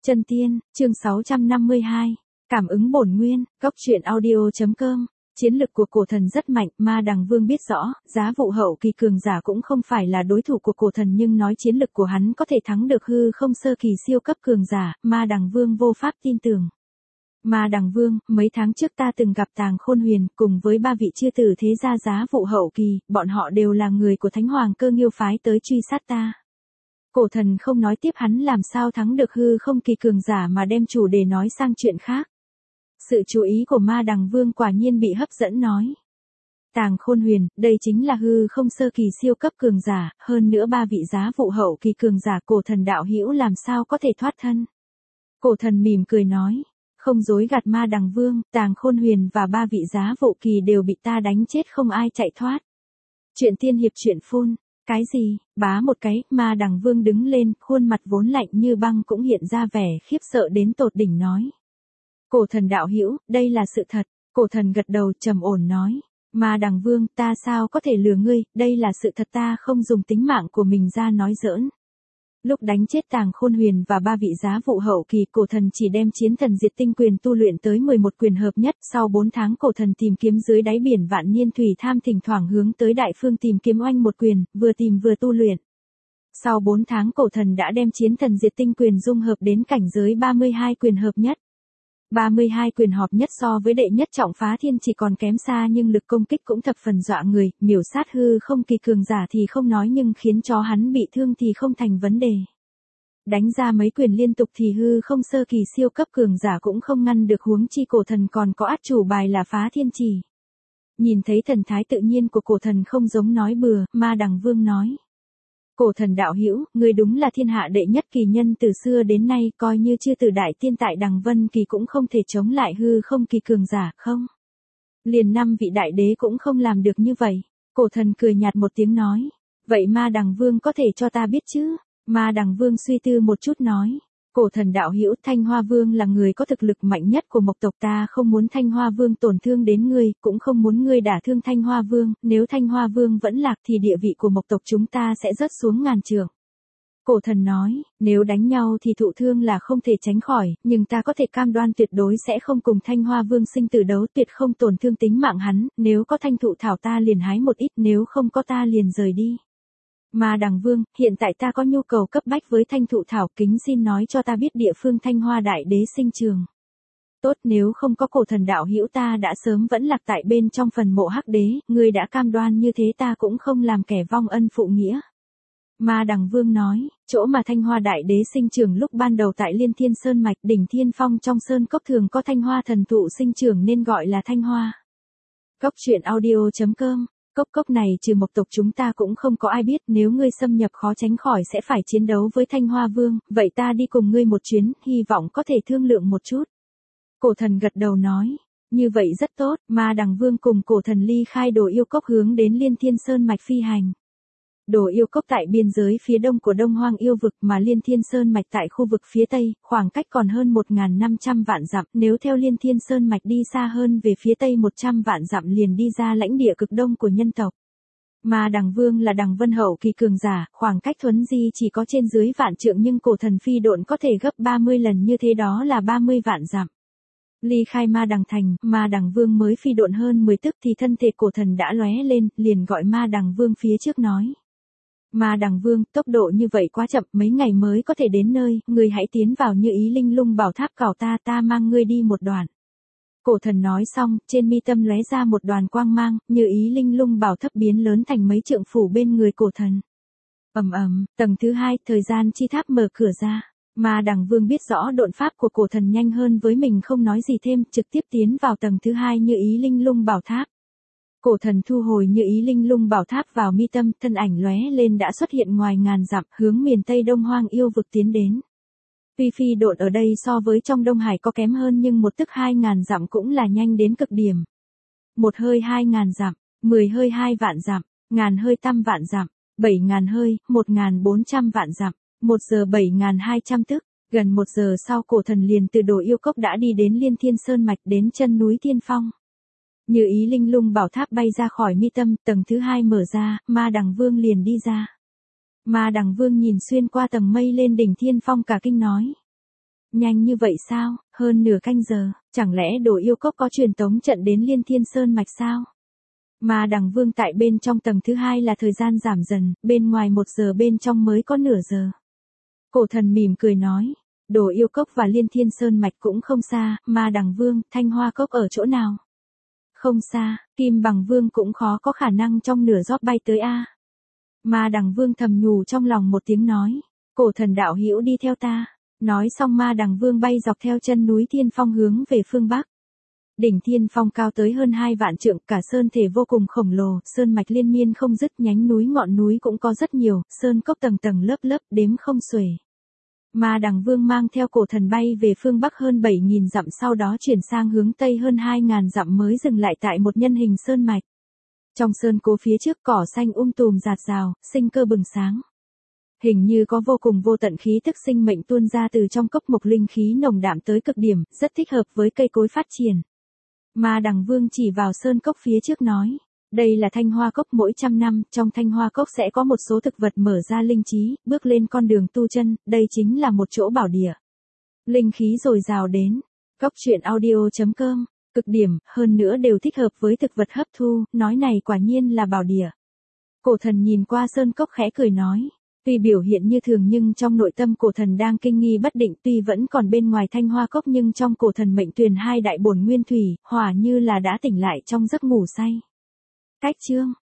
Chân tiên, chương 652. Cảm ứng bổn nguyên, góc truyện audio.com. Chiến lực của cổ thần rất mạnh, Ma Đằng Vương biết rõ, giá vụ hậu kỳ cường giả cũng không phải là đối thủ của cổ thần, nhưng nói chiến lực của hắn có thể thắng được hư không sơ kỳ siêu cấp cường giả, Ma Đằng Vương vô pháp tin tưởng. Ma Đằng Vương, mấy tháng trước ta từng gặp Tàng Khôn Huyền, cùng với ba vị chư tử thế gia giá vụ hậu kỳ, bọn họ đều là người của Thánh Hoàng Cơ Nghiêu phái tới truy sát ta. Cổ thần không nói tiếp, hắn làm sao thắng được hư không kỳ cường giả mà đem chủ đề nói sang chuyện khác. Sự chú ý của Ma Đằng Vương quả nhiên bị hấp dẫn, nói. Tàng Khôn Huyền, đây chính là hư không sơ kỳ siêu cấp cường giả, hơn nữa ba vị giá vụ hậu kỳ cường giả, cổ thần đạo hữu làm sao có thể thoát thân. Cổ thần mỉm cười nói, không dối gạt Ma Đằng Vương, Tàng Khôn Huyền và ba vị giá vụ kỳ đều bị ta đánh chết, không ai chạy thoát. Chuyện tiên hiệp chuyện phun. Cái gì? Bá một cái, Ma Đằng Vương đứng lên, khuôn mặt vốn lạnh như băng cũng hiện ra vẻ khiếp sợ đến tột đỉnh, nói. Cổ thần đạo hữu, đây là sự thật. Cổ thần gật đầu trầm ổn nói. Ma Đằng Vương, ta sao có thể lừa ngươi, đây là sự thật, ta không dùng tính mạng của mình ra nói giỡn. Lúc đánh chết Tàng Khôn Huyền và ba vị giá vụ hậu kỳ, cổ thần chỉ đem Chiến Thần Diệt Tinh quyền tu luyện tới 11 quyền hợp nhất. Sau 4 tháng cổ thần tìm kiếm dưới đáy biển vạn niên thủy tham, thỉnh thoảng hướng tới đại phương tìm kiếm oanh một quyền, vừa tìm vừa tu luyện. Sau 4 tháng cổ thần đã đem Chiến Thần Diệt Tinh quyền dung hợp đến cảnh giới 32 quyền hợp nhất. 32 quyền hợp nhất so với đệ nhất trọng phá thiên chỉ còn kém xa, nhưng lực công kích cũng thập phần dọa người, miểu sát hư không kỳ cường giả thì không nói, nhưng khiến cho hắn bị thương thì không thành vấn đề. Đánh ra mấy quyền liên tục thì hư không sơ kỳ siêu cấp cường giả cũng không ngăn được, huống chi cổ thần còn có át chủ bài là phá thiên chỉ. Nhìn thấy thần thái tự nhiên của cổ thần không giống nói bừa, Ma Đằng Vương nói. Cổ thần đạo hữu, ngươi đúng là thiên hạ đệ nhất kỳ nhân, từ xưa đến nay coi như chư tử đại tiên tại Đằng Vân Kỳ cũng không thể chống lại hư không kỳ cường giả, không? Liền 5 vị đại đế cũng không làm được như vậy. Cổ thần cười nhạt một tiếng nói. Vậy Ma Đằng Vương có thể cho ta biết chứ? Ma Đằng Vương suy tư một chút nói. Cổ thần đạo hữu, Thanh Hoa Vương là người có thực lực mạnh nhất của Mộc tộc, ta không muốn Thanh Hoa Vương tổn thương đến ngươi, cũng không muốn ngươi đả thương Thanh Hoa Vương, nếu Thanh Hoa Vương vẫn lạc thì địa vị của Mộc tộc chúng ta sẽ rớt xuống ngàn trượng. Cổ thần nói, nếu đánh nhau thì thụ thương là không thể tránh khỏi, nhưng ta có thể cam đoan tuyệt đối sẽ không cùng Thanh Hoa Vương sinh tử đấu, tuyệt không tổn thương tính mạng hắn, nếu có thanh thụ thảo ta liền hái một ít, nếu không có ta liền rời đi. Ma Đằng Vương, hiện tại ta có nhu cầu cấp bách với thanh thụ thảo, kính xin nói cho ta biết địa phương Thanh Hoa đại đế sinh trường. Tốt, nếu không có cổ thần đạo hữu ta đã sớm vẫn lạc tại bên trong phần mộ hắc đế, ngươi đã cam đoan như thế ta cũng không làm kẻ vong ân phụ nghĩa. Ma Đằng Vương nói, chỗ mà Thanh Hoa đại đế sinh trưởng lúc ban đầu tại Liên Thiên Sơn Mạch, đỉnh Thiên Phong trong sơn cốc thường có Thanh Hoa thần thụ sinh trưởng nên gọi là Thanh Hoa. Góc truyện audio.com. Cốc này trừ Mộc tộc chúng ta cũng không có ai biết, nếu ngươi xâm nhập khó tránh khỏi sẽ phải chiến đấu với Thanh Hoa Vương, vậy ta đi cùng ngươi một chuyến, hy vọng có thể thương lượng một chút. Cổ thần gật đầu nói, như vậy rất tốt. Ma Đằng Vương cùng cổ thần ly khai Đồ Yêu Cốc hướng đến Liên Thiên Sơn Mạch phi hành. Đồ Yêu Cốc tại biên giới phía đông của Đông Hoang yêu vực, mà Liên Thiên Sơn Mạch tại khu vực phía tây, khoảng cách còn hơn 1.500 vạn dặm, nếu theo Liên Thiên Sơn Mạch đi xa hơn về phía tây 100 vạn dặm liền đi ra lãnh địa cực đông của nhân tộc. Ma Đằng Vương là Đằng Vân hậu kỳ cường giả, khoảng cách thuấn di chỉ có trên dưới vạn trượng, nhưng cổ thần phi độn có thể gấp 30 lần như thế, đó là 30 vạn dặm. Ly khai Ma Đằng thành, Ma Đằng Vương mới phi độn hơn 10 tức thì thân thể cổ thần đã lóe lên, liền gọi Ma Đằng Vương phía trước nói. Ma Đằng Vương, tốc độ như vậy quá chậm, mấy ngày mới có thể đến nơi, ngươi hãy tiến vào Như Ý Linh Lung Bảo Tháp cảo ta mang ngươi đi một đoạn. Cổ thần nói xong, trên mi tâm lóe ra một đoàn quang mang, Như Ý Linh Lung Bảo Tháp biến lớn thành mấy trượng phủ bên người cổ thần. Tầng thứ 2, thời gian chi tháp mở cửa ra. Ma Đằng Vương biết rõ độn pháp của cổ thần nhanh hơn với mình, không nói gì thêm, trực tiếp tiến vào tầng thứ 2 Như Ý Linh Lung Bảo Tháp. Cổ thần thu hồi Như Ý Linh Lung Bảo Tháp vào mi tâm, thân ảnh lóe lên đã xuất hiện ngoài ngàn dặm, hướng miền Tây Đông Hoang yêu vực tiến đến. Tuy phi độn ở đây so với trong Đông Hải có kém hơn, nhưng một tức 2.000 dặm cũng là nhanh đến cực điểm. Một hơi 2.000 dặm, 10 hơi 2 vạn dặm, ngàn hơi tam vạn dặm, 7.000 hơi, 1.400 vạn dặm, 1 giờ 7.200 tức. Gần 1 giờ sau cổ thần liền từ Đồ Yêu Cốc đã đi đến Liên Thiên Sơn Mạch, đến chân núi Thiên Phong. Như Ý Linh Lung Bảo Tháp bay ra khỏi mi tâm, tầng thứ 2 mở ra, Ma Đằng Vương liền đi ra. Ma Đằng Vương nhìn xuyên qua tầng mây lên đỉnh Thiên Phong cả kinh nói. Nhanh như vậy sao, hơn nửa canh giờ, chẳng lẽ Đồ Yêu Cốc có truyền tống trận đến Liên Thiên Sơn Mạch sao? Ma Đằng Vương tại bên trong tầng thứ hai là thời gian giảm dần, bên ngoài 1 giờ bên trong mới có nửa giờ. Cổ thần mỉm cười nói, Đồ Yêu Cốc và Liên Thiên Sơn Mạch cũng không xa, Ma Đằng Vương, Thanh Hoa Cốc ở chỗ nào? Không xa, Kim Bằng Vương cũng khó có khả năng trong nửa gióp bay tới a. Ma Đằng Vương thầm nhủ trong lòng một tiếng nói, cổ thần đạo hữu đi theo ta. Nói xong Ma Đằng Vương bay dọc theo chân núi Thiên Phong hướng về phương Bắc. Đỉnh Thiên Phong cao tới hơn 2 vạn trượng, cả sơn thể vô cùng khổng lồ, sơn mạch liên miên không dứt, nhánh núi ngọn núi cũng có rất nhiều, sơn cốc tầng tầng lớp lớp đếm không xuể. Ma Đằng Vương mang theo cổ thần bay về phương Bắc hơn 7.000 dặm, sau đó chuyển sang hướng Tây hơn 2.000 dặm mới dừng lại tại một nhân hình sơn mạch. Trong sơn cố phía trước cỏ xanh tùm rạt rào, sinh cơ bừng sáng. Hình như có vô cùng vô tận khí tức sinh mệnh tuôn ra từ trong cốc mộc, linh khí nồng đạm tới cực điểm, rất thích hợp với cây cối phát triển. Ma Đằng Vương chỉ vào sơn cốc phía trước nói, đây là Thanh Hoa Cốc, mỗi 100 năm, trong Thanh Hoa Cốc sẽ có một số thực vật mở ra linh trí, bước lên con đường tu chân, đây chính là một chỗ bảo địa. Linh khí dồi dào đến, Cốc truyện audio.com, cực điểm, hơn nữa đều thích hợp với thực vật hấp thu, nói này quả nhiên là bảo địa. Cổ thần nhìn qua sơn cốc khẽ cười nói, tuy biểu hiện như thường nhưng trong nội tâm cổ thần đang kinh nghi bất định, tuy vẫn còn bên ngoài Thanh Hoa Cốc nhưng trong cổ thần mệnh tuyền 2 đại bổn nguyên thủy, hỏa như là đã tỉnh lại trong giấc ngủ say. Cách chương